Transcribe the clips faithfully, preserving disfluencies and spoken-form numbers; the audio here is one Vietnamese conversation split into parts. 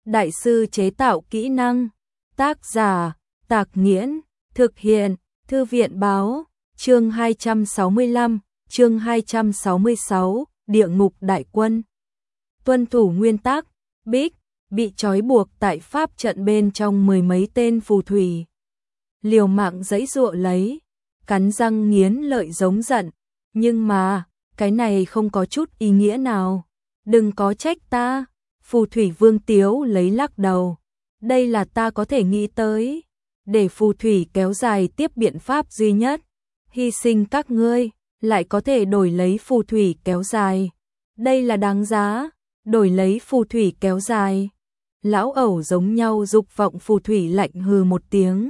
đại sư chế tạo kỹ năng. Tác giả, Tạc Nghiễn, thực hiện, Thư viện Báo, chương hai trăm sáu mươi lăm, chương hai trăm sáu mươi sáu, Địa ngục đại quân. Tuân thủ nguyên tắc, Bích bị trói buộc tại pháp trận bên trong mười mấy tên phù thủy. Liều mạng giãy giụa lấy, cắn răng nghiến lợi giống giận, nhưng mà, cái này không có chút ý nghĩa nào. Đừng có trách ta, phù thủy Vương Tiếu lấy lắc đầu. Đây là ta có thể nghĩ tới, để phù thủy kéo dài tiếp biện pháp duy nhất. Hy sinh các ngươi, lại có thể đổi lấy phù thủy kéo dài. Đây là đáng giá, đổi lấy phù thủy kéo dài. Lão ẩu giống nhau dục vọng phù thủy lạnh hừ một tiếng.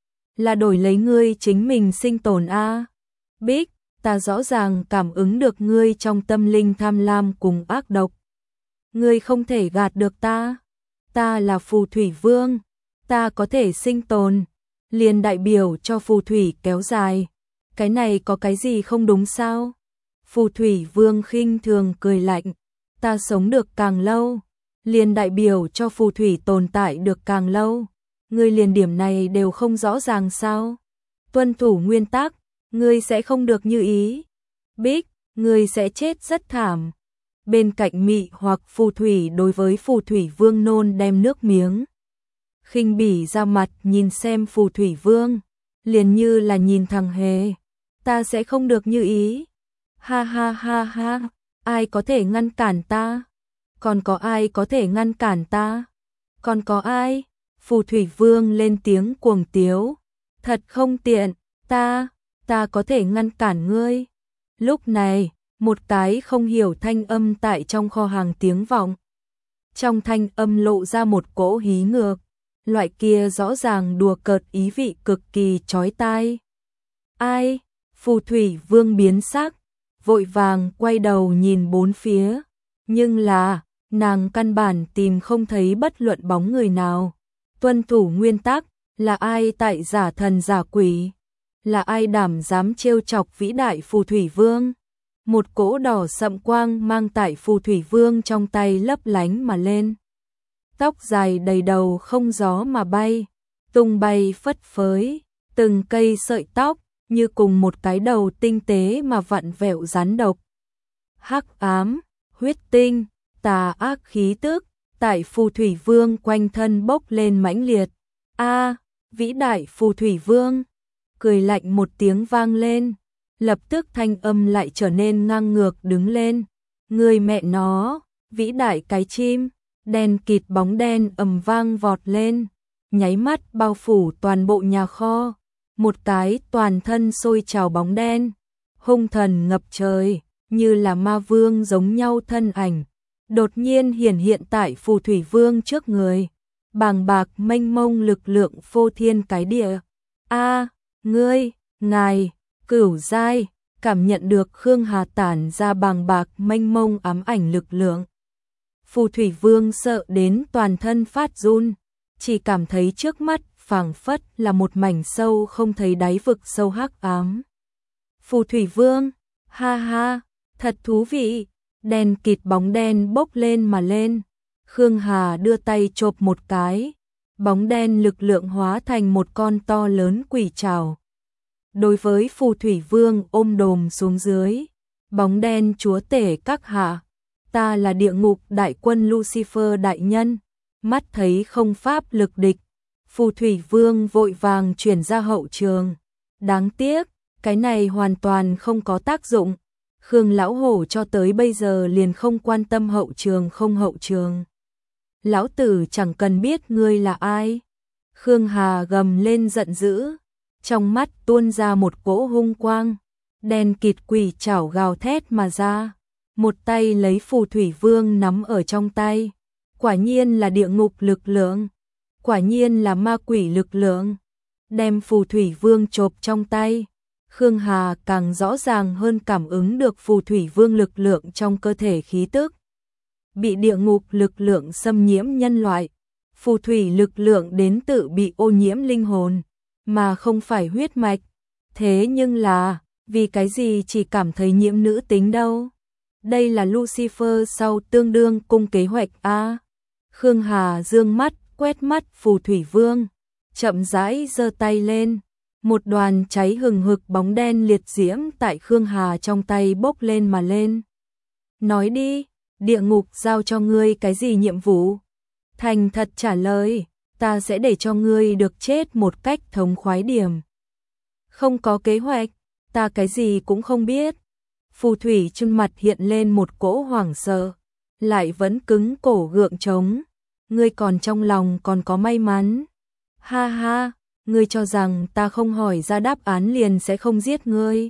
Là đổi lấy ngươi chính mình sinh tồn a. À. Bích, ta rõ ràng cảm ứng được ngươi trong tâm linh tham lam cùng ác độc. Ngươi không thể gạt được ta. Ta là phù thủy vương, ta có thể sinh tồn, liền đại biểu cho phù thủy kéo dài. Cái này có cái gì không đúng sao? Phù thủy vương khinh thường cười lạnh, ta sống được càng lâu, liền đại biểu cho phù thủy tồn tại được càng lâu. Ngươi liền điểm này đều không rõ ràng sao? Tuân thủ nguyên tắc, ngươi sẽ không được như ý. Bích, ngươi sẽ chết rất thảm. Bên cạnh mị hoặc phù thủy đối với phù thủy vương nôn đem nước miếng. Khinh bỉ ra mặt nhìn xem phù thủy vương, liền như là nhìn thằng hề. Ta sẽ không được như ý. Ha ha ha ha, ai có thể ngăn cản ta? Còn có ai có thể ngăn cản ta? Còn có ai? Phù thủy vương lên tiếng cuồng tiếu. Thật không tiện, ta, ta có thể ngăn cản ngươi. Lúc này, một cái không hiểu thanh âm tại trong kho hàng tiếng vọng. Trong thanh âm lộ ra một cỗ hí ngược, loại kia rõ ràng đùa cợt ý vị cực kỳ chói tai. Ai? Phù thủy vương biến sắc, vội vàng quay đầu nhìn bốn phía, nhưng là, nàng căn bản tìm không thấy bất luận bóng người nào. Tuân thủ nguyên tắc, là ai tại giả thần giả quỷ? Là ai đảm dám trêu chọc vĩ đại phù thủy vương? Một cỗ đỏ sậm quang mang tại phù thủy vương trong tay lấp lánh mà lên. Tóc dài đầy đầu không gió mà bay, tung bay phất phới, từng cây sợi tóc như cùng một cái đầu tinh tế mà vặn vẹo rắn độc. Hắc ám, huyết tinh, tà ác khí tức tại phù thủy vương quanh thân bốc lên mãnh liệt. A, vĩ đại phù thủy vương, cười lạnh một tiếng vang lên. Lập tức thanh âm lại trở nên ngang ngược đứng lên. Người mẹ nó, vĩ đại cái chim, đen kịt bóng đen ầm vang vọt lên, nháy mắt bao phủ toàn bộ nhà kho. Một cái toàn thân sôi trào bóng đen, hung thần ngập trời, như là ma vương giống nhau thân ảnh, đột nhiên hiển hiện tại phù thủy vương trước người. Bàng bạc mênh mông lực lượng phô thiên cái địa. A, ngươi, ngài, Cửu giai, cảm nhận được Khương Hà tản ra bàng bạc mênh mông ám ảnh lực lượng. Phù thủy vương sợ đến toàn thân phát run, chỉ cảm thấy trước mắt phảng phất là một mảnh sâu không thấy đáy vực sâu hắc ám. Phù thủy vương, ha ha, thật thú vị, đèn kịt bóng đen bốc lên mà lên. Khương Hà đưa tay chộp một cái, bóng đen lực lượng hóa thành một con to lớn quỷ trảo. Đối với phù thủy vương ôm đồm xuống dưới, bóng đen chúa tể các hạ, ta là địa ngục đại quân Lucifer đại nhân, mắt thấy không pháp lực địch, phù thủy vương vội vàng chuyển ra hậu trường. Đáng tiếc, cái này hoàn toàn không có tác dụng, Khương lão hổ cho tới bây giờ liền không quan tâm hậu trường không hậu trường. Lão tử chẳng cần biết ngươi là ai. Khương Hà gầm lên giận dữ. Trong mắt tuôn ra một cỗ hung quang, đen kịt quỷ chảo gào thét mà ra, một tay lấy phù thủy vương nắm ở trong tay. Quả nhiên là địa ngục lực lượng, quả nhiên là ma quỷ lực lượng. Đem phù thủy vương chộp trong tay, Khương Hà càng rõ ràng hơn cảm ứng được phù thủy vương lực lượng trong cơ thể khí tức. Bị địa ngục lực lượng xâm nhiễm nhân loại, phù thủy lực lượng đến tự bị ô nhiễm linh hồn, mà không phải huyết mạch. Thế nhưng là, vì cái gì chỉ cảm thấy nhiễm nữ tính đâu? Đây là Lucifer sau tương đương cung kế hoạch a. Khương Hà dương mắt, quét mắt phù thủy vương, chậm rãi giơ tay lên. Một đoàn cháy hừng hực bóng đen liệt diễm tại Khương Hà trong tay bốc lên mà lên. Nói đi, địa ngục giao cho ngươi cái gì nhiệm vụ? Thành thật trả lời, ta sẽ để cho ngươi được chết một cách thống khoái điểm. Không có kế hoạch, ta cái gì cũng không biết. Phù thủy trên mặt hiện lên một cỗ hoảng sợ, lại vẫn cứng cổ gượng chống. Ngươi còn trong lòng còn có may mắn. Ha ha, ngươi cho rằng ta không hỏi ra đáp án liền sẽ không giết ngươi.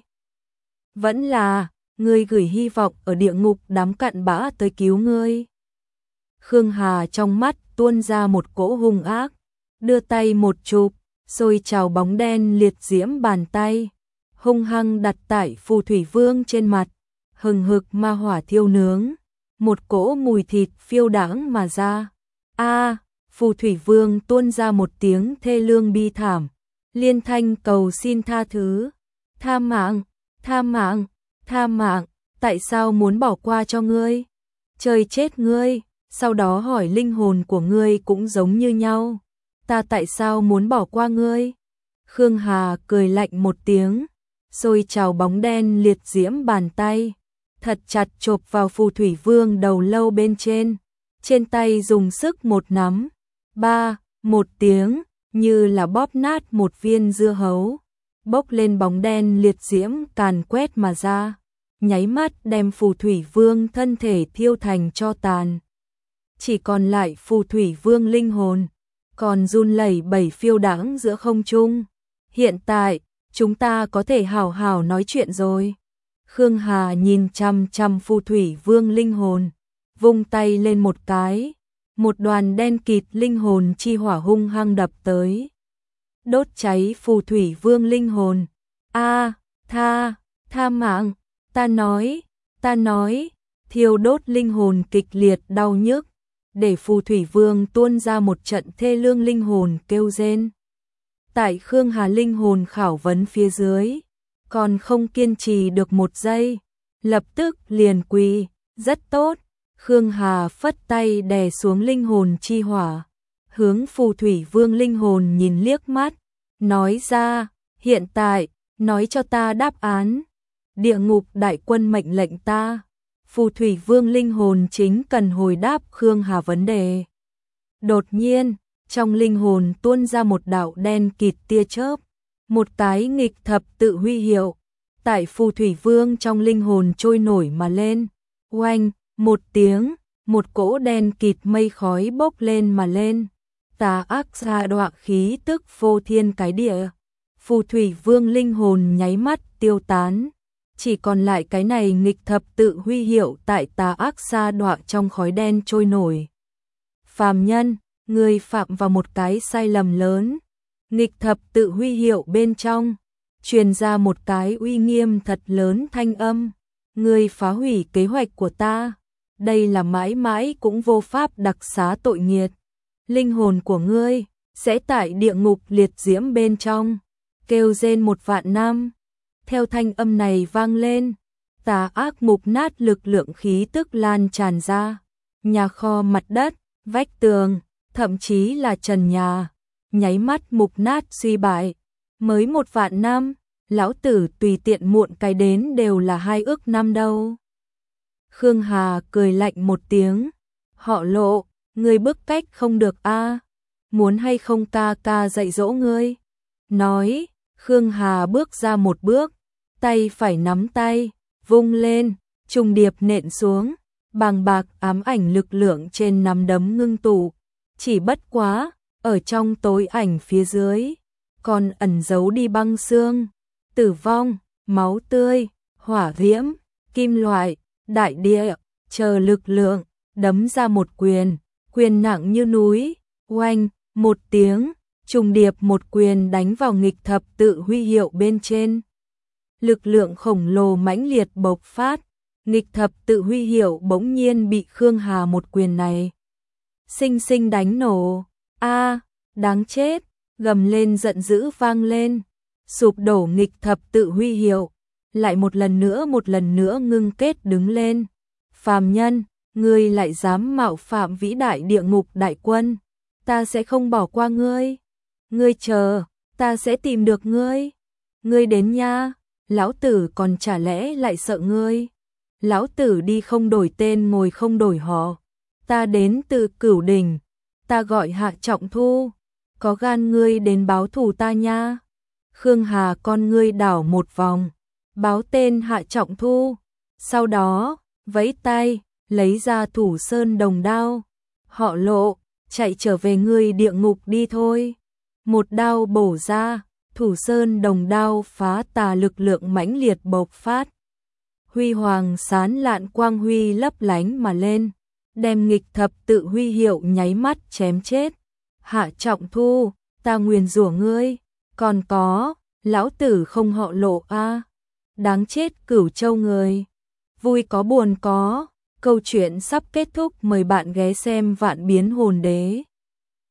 Vẫn là, ngươi gửi hy vọng ở địa ngục đám cặn bã tới cứu ngươi. Khương Hà trong mắt tuôn ra một cỗ hung ác, đưa tay một chụp, xôi trào bóng đen liệt diễm bàn tay, hung hăng đặt tại phù thủy vương trên mặt, hừng hực ma hỏa thiêu nướng, một cỗ mùi thịt phiêu đãng mà ra. A, phù thủy vương tuôn ra một tiếng thê lương bi thảm, liên thanh cầu xin tha thứ. Tha mạng, tha mạng, tha mạng, tại sao muốn bỏ qua cho ngươi? Trời chết ngươi, sau đó hỏi linh hồn của ngươi cũng giống như nhau. Ta tại sao muốn bỏ qua ngươi? Khương Hà cười lạnh một tiếng, xôi trào bóng đen liệt diễm bàn tay, thật chặt chộp vào phù thủy vương đầu lâu bên trên, trên tay dùng sức một nắm, ba, một tiếng, như là bóp nát một viên dưa hấu, bốc lên bóng đen liệt diễm càn quét mà ra, nháy mắt đem phù thủy vương thân thể thiêu thành tro tàn. Chỉ còn lại phù thủy vương linh hồn, còn run lẩy bẩy phiêu đãng giữa không trung. Hiện tại, chúng ta có thể hào hào nói chuyện rồi. Khương Hà nhìn chăm chăm phù thủy vương linh hồn, vung tay lên một cái, một đoàn đen kịt linh hồn chi hỏa hung hăng đập tới, đốt cháy phù thủy vương linh hồn. A, tha, tha mạng, ta nói, ta nói, thiêu đốt linh hồn kịch liệt đau nhức, để phù thủy vương tuôn ra một trận thê lương linh hồn kêu rên. Tại Khương Hà linh hồn khảo vấn phía dưới, còn không kiên trì được một giây, lập tức liền quỳ. Rất tốt. Khương Hà phất tay đè xuống linh hồn chi hỏa, hướng phù thủy vương linh hồn nhìn liếc mắt, nói ra, hiện tại, nói cho ta đáp án. Địa ngục đại quân mệnh lệnh ta. Phù thủy vương linh hồn chính cần hồi đáp Khương Hà vấn đề. Đột nhiên, trong linh hồn tuôn ra một đạo đen kịt tia chớp, một cái nghịch thập tự huy hiệu, tại phù thủy vương trong linh hồn trôi nổi mà lên. Oanh, một tiếng, một cỗ đen kịt mây khói bốc lên mà lên, tà ác xa đọa khí tức phô thiên cái địa. Phù thủy vương linh hồn nháy mắt tiêu tán, chỉ còn lại cái này nghịch thập tự huy hiệu tại tà ác xa đọa trong khói đen trôi nổi. Phàm nhân, người phạm vào một cái sai lầm lớn. Nghịch thập tự huy hiệu bên trong truyền ra một cái uy nghiêm thật lớn thanh âm. Ngươi phá hủy kế hoạch của ta, đây là mãi mãi cũng vô pháp đặc xá tội nghiệt. Linh hồn của ngươi sẽ tại địa ngục liệt diễm bên trong kêu rên một vạn năm. Theo thanh âm này vang lên, tà ác mục nát lực lượng khí tức lan tràn ra, nhà kho, mặt đất, vách tường, thậm chí là trần nhà, nháy mắt mục nát suy bại. Mới một vạn năm, lão tử tùy tiện muộn cái đến đều là hai ước năm đâu. Khương Hà cười lạnh một tiếng, họ Lộ, ngươi bức cách không được a, muốn hay không ca ca dạy dỗ ngươi. Nói, Khương Hà bước ra một bước, tay phải nắm tay, vung lên, trùng điệp nện xuống, bàng bạc ám ảnh lực lượng trên nắm đấm ngưng tụ, chỉ bất quá, ở trong tối ảnh phía dưới, còn ẩn giấu đi băng xương, tử vong, máu tươi, hỏa diễm, kim loại, đại địa, chờ lực lượng, đấm ra một quyền, quyền nặng như núi, oanh, một tiếng, trùng điệp một quyền đánh vào nghịch thập tự huy hiệu bên trên. Lực lượng khổng lồ mãnh liệt bộc phát, nghịch thập tự huy hiệu bỗng nhiên bị Khương Hà một quyền này sinh sinh đánh nổ. A, đáng chết, gầm lên giận dữ vang lên, sụp đổ nghịch thập tự huy hiệu, lại một lần nữa một lần nữa ngưng kết đứng lên. Phàm nhân, ngươi lại dám mạo phạm vĩ đại địa ngục đại quân, ta sẽ không bỏ qua ngươi. Ngươi chờ, ta sẽ tìm được ngươi. Ngươi đến nha, lão tử còn chả lẽ lại sợ ngươi. Lão tử đi không đổi tên ngồi không đổi họ. Ta đến từ Cửu Đỉnh, ta gọi Hạ Trọng Thu, có gan ngươi đến báo thù ta nha. Khương Hà con ngươi đảo một vòng, báo tên Hạ Trọng Thu, sau đó vẫy tay, lấy ra Thủ Sơn Đồng đao. Họ Lộ, chạy trở về ngươi địa ngục đi thôi. Một đao bổ ra, Thủ Sơn Đồng đao phá tà lực lượng mãnh liệt bộc phát. Huy hoàng sán lạn quang huy lấp lánh mà lên, đem nghịch thập tự huy hiệu nháy mắt chém chết. Hạ Trọng Thu, ta nguyền rủa ngươi, còn có, lão tử không họ Lộ a. Đáng chết Cửu Châu người. Vui có buồn có, câu chuyện sắp kết thúc, mời bạn ghé xem Vạn Biến Hồn Đế.